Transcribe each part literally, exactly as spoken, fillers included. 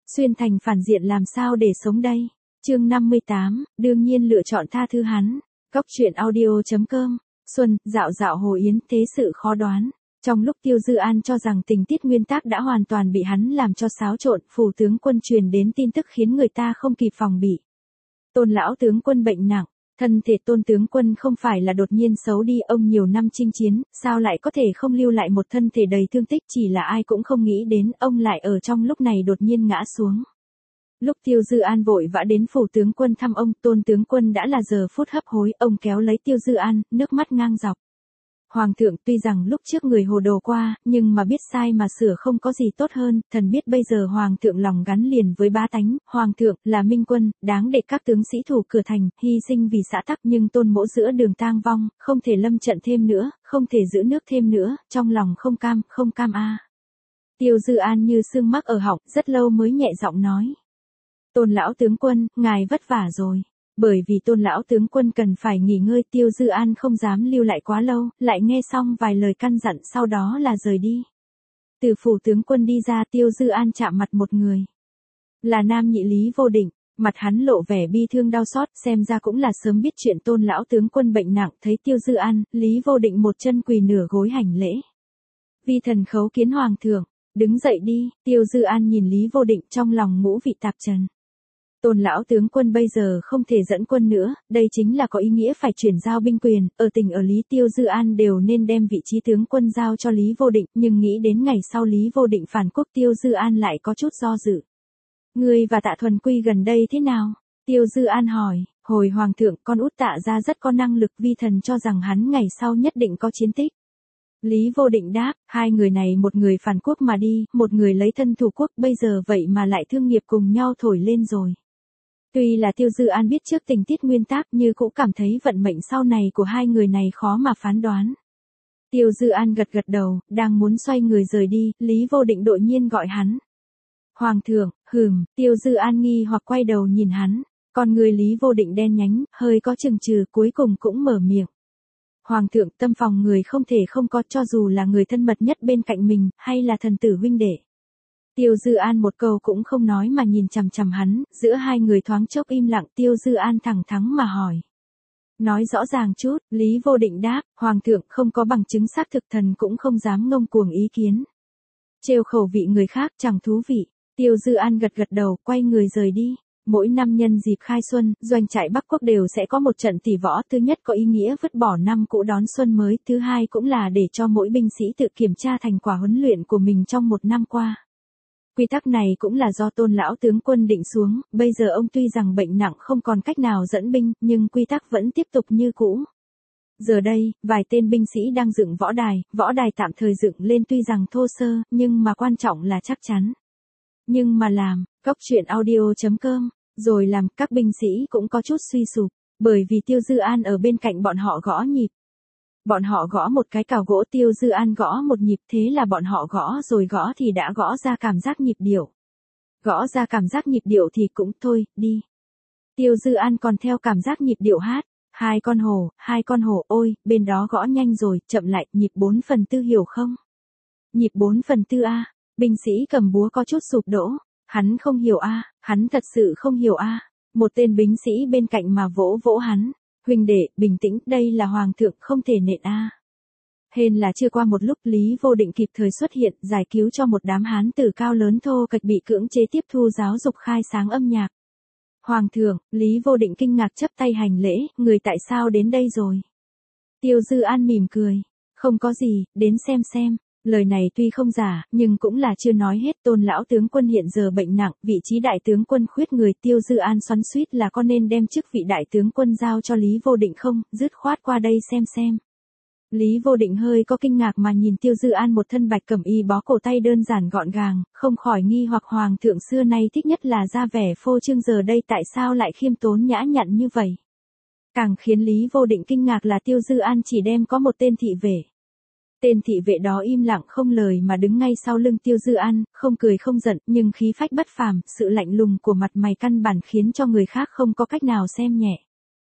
Xuyên thành phản diện làm sao để sống đây? Chương năm mươi tám, đương nhiên lựa chọn tha thứ hắn. Góc truyện audio chấm com. Xuân, dạo dạo Hồ Yến, thế sự khó đoán. Trong lúc Tiêu Dư An cho rằng tình tiết nguyên tác đã hoàn toàn bị hắn làm cho xáo trộn, phủ tướng quân truyền đến tin tức khiến người ta không kịp phòng bị. Tôn lão tướng quân bệnh nặng. Thân thể Tôn tướng quân không phải là đột nhiên xấu đi, ông nhiều năm chinh chiến, sao lại có thể không lưu lại một thân thể đầy thương tích, chỉ là ai cũng không nghĩ đến ông lại ở trong lúc này đột nhiên ngã xuống. Lúc Tiêu Dư An vội vã đến phủ tướng quân thăm ông, Tôn tướng quân đã là giờ phút hấp hối, ông kéo lấy Tiêu Dư An, nước mắt ngang dọc. Hoàng thượng, tuy rằng lúc trước người hồ đồ qua, nhưng mà biết sai mà sửa không có gì tốt hơn, thần biết bây giờ Hoàng thượng lòng gắn liền với bá tánh, Hoàng thượng là minh quân, đáng để các tướng sĩ thủ cửa thành, hy sinh vì xã tắc, nhưng Tôn mỗ giữa đường tang vong, không thể lâm trận thêm nữa, không thể giữ nước thêm nữa, trong lòng không cam, không cam a. Tiêu Dư An như sương mắc ở họng, rất lâu mới nhẹ giọng nói. Tôn lão tướng quân, ngài vất vả rồi. Bởi vì Tôn lão tướng quân cần phải nghỉ ngơi, Tiêu Dư An không dám lưu lại quá lâu, lại nghe xong vài lời căn dặn sau đó là rời đi. Từ phủ tướng quân đi ra, Tiêu Dư An chạm mặt một người. Là nam nhị Lý Vô Định, mặt hắn lộ vẻ bi thương đau xót, xem ra cũng là sớm biết chuyện Tôn lão tướng quân bệnh nặng, thấy Tiêu Dư An, Lý Vô Định một chân quỳ nửa gối hành lễ. Vi thần khấu kiến Hoàng thượng, đứng dậy đi. Tiêu Dư An nhìn Lý Vô Định, trong lòng ngũ vị tạp trần. Tôn lão tướng quân bây giờ không thể dẫn quân nữa, đây chính là có ý nghĩa phải chuyển giao binh quyền, ở tỉnh ở Lý Tiêu Dư An đều nên đem vị trí tướng quân giao cho Lý Vô Định, nhưng nghĩ đến ngày sau Lý Vô Định phản quốc, Tiêu Dư An lại có chút do dự. Ngươi và Tạ Thuần Quy gần đây thế nào? Tiêu Dư An hỏi. Hồi Hoàng thượng, con út Tạ gia rất có năng lực, vi thần cho rằng hắn ngày sau nhất định có chiến tích. Lý Vô Định đáp, hai người này một người phản quốc mà đi, một người lấy thân thủ quốc, bây giờ vậy mà lại thương nghiệp cùng nhau thổi lên rồi. Tuy là Tiêu Dư An biết trước tình tiết nguyên tác, nhưng cũng cảm thấy vận mệnh sau này của hai người này khó mà phán đoán. Tiêu Dư An gật gật đầu, đang muốn xoay người rời đi, Lý Vô Định đột nhiên gọi hắn. Hoàng thượng, hừm, Tiêu Dư An nghi hoặc quay đầu nhìn hắn, còn người Lý Vô Định đen nhánh, hơi có chừng chừ, cuối cùng cũng mở miệng. Hoàng thượng, tâm phòng người không thể không có, cho dù là người thân mật nhất bên cạnh mình, hay là thần tử huynh đệ. Tiêu Dư An một câu cũng không nói mà nhìn chằm chằm hắn, giữa hai người thoáng chốc im lặng, Tiêu Dư An thẳng thắn mà hỏi. Nói rõ ràng chút, Lý Vô Định đáp, Hoàng thượng không có bằng chứng xác thực, thần cũng không dám ngông cuồng ý kiến. Trêu khẩu vị người khác chẳng thú vị. Tiêu Dư An gật gật đầu, quay người rời đi. Mỗi năm nhân dịp khai xuân, doanh trại Bắc Quốc đều sẽ có một trận tỷ võ, thứ nhất có ý nghĩa vứt bỏ năm cũ đón xuân mới, thứ hai cũng là để cho mỗi binh sĩ tự kiểm tra thành quả huấn luyện của mình trong một năm qua. Quy tắc này cũng là do Tôn lão tướng quân định xuống, bây giờ ông tuy rằng bệnh nặng không còn cách nào dẫn binh, nhưng quy tắc vẫn tiếp tục như cũ. Giờ đây, vài tên binh sĩ đang dựng võ đài, võ đài tạm thời dựng lên tuy rằng thô sơ, nhưng mà quan trọng là chắc chắn. Nhưng mà làm, góc truyện audio chấm com, rồi làm, các binh sĩ cũng có chút suy sụp, bởi vì Tiêu Dư An ở bên cạnh bọn họ gõ nhịp. Bọn họ gõ một cái cào gỗ, Tiêu Dư An gõ một nhịp, thế là bọn họ gõ rồi gõ thì đã gõ ra cảm giác nhịp điệu. Gõ ra cảm giác nhịp điệu thì cũng thôi, đi. Tiêu Dư An còn theo cảm giác nhịp điệu hát. Hai con hổ, hai con hổ, ôi, bên đó gõ nhanh rồi, chậm lại, nhịp bốn phần tư hiểu không? Nhịp bốn phần tư a, binh sĩ cầm búa có chút sụp đổ. Hắn không hiểu a, hắn thật sự không hiểu a. Một tên binh sĩ bên cạnh mà vỗ vỗ hắn. Huynh đệ, bình tĩnh, đây là Hoàng thượng, không thể nện a. Hên là chưa qua một lúc, Lý Vô Định kịp thời xuất hiện, giải cứu cho một đám hán tử cao lớn thô kệch bị cưỡng chế tiếp thu giáo dục khai sáng âm nhạc. Hoàng thượng, Lý Vô Định kinh ngạc chắp tay hành lễ, người tại sao đến đây rồi? Tiêu Dư An mỉm cười, không có gì, đến xem xem. Lời này tuy không giả, nhưng cũng là chưa nói hết. Tôn lão tướng quân hiện giờ bệnh nặng, vị trí đại tướng quân khuyết người, Tiêu Dư An xoắn xuýt là có nên đem chức vị đại tướng quân giao cho Lý Vô Định không, dứt khoát qua đây xem xem. Lý Vô Định hơi có kinh ngạc mà nhìn Tiêu Dư An một thân bạch cẩm y bó cổ tay đơn giản gọn gàng, không khỏi nghi hoặc Hoàng thượng xưa nay thích nhất là ra vẻ phô trương, giờ đây tại sao lại khiêm tốn nhã nhặn như vậy. Càng khiến Lý Vô Định kinh ngạc là Tiêu Dư An chỉ đem có một tên thị vệ. Tên thị vệ đó im lặng không lời mà đứng ngay sau lưng Tiêu Dư An, không cười không giận, nhưng khí phách bất phàm, sự lạnh lùng của mặt mày căn bản khiến cho người khác không có cách nào xem nhẹ.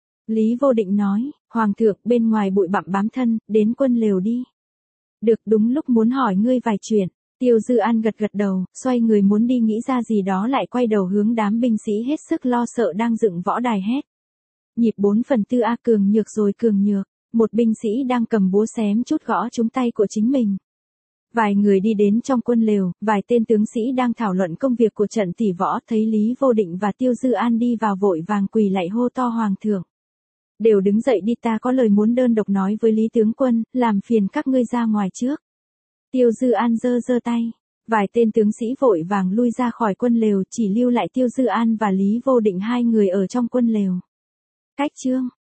Lý Vô Định nói, Hoàng thượng, bên ngoài bụi bặm bám thân, đến quân lều đi. Được, đúng lúc muốn hỏi ngươi vài chuyện. Tiêu Dư An gật gật đầu, xoay người muốn đi nghĩ ra gì đó lại quay đầu hướng đám binh sĩ hết sức lo sợ đang dựng võ đài hét. Nhịp bốn phần tư A, cường nhược rồi cường nhược. Một binh sĩ đang cầm búa xém chút gõ trúng tay của chính mình. Vài người đi đến trong quân lều, vài tên tướng sĩ đang thảo luận công việc của trận tỷ võ, thấy Lý Vô Định và Tiêu Dư An đi vào vội vàng quỳ lạy hô to hoàng thượng. Đều đứng dậy đi, ta có lời muốn đơn độc nói với Lý tướng quân, làm phiền các ngươi ra ngoài trước. Tiêu Dư An giơ giơ tay. Vài tên tướng sĩ vội vàng lui ra khỏi quân lều, chỉ lưu lại Tiêu Dư An và Lý Vô Định hai người ở trong quân lều. Cách chương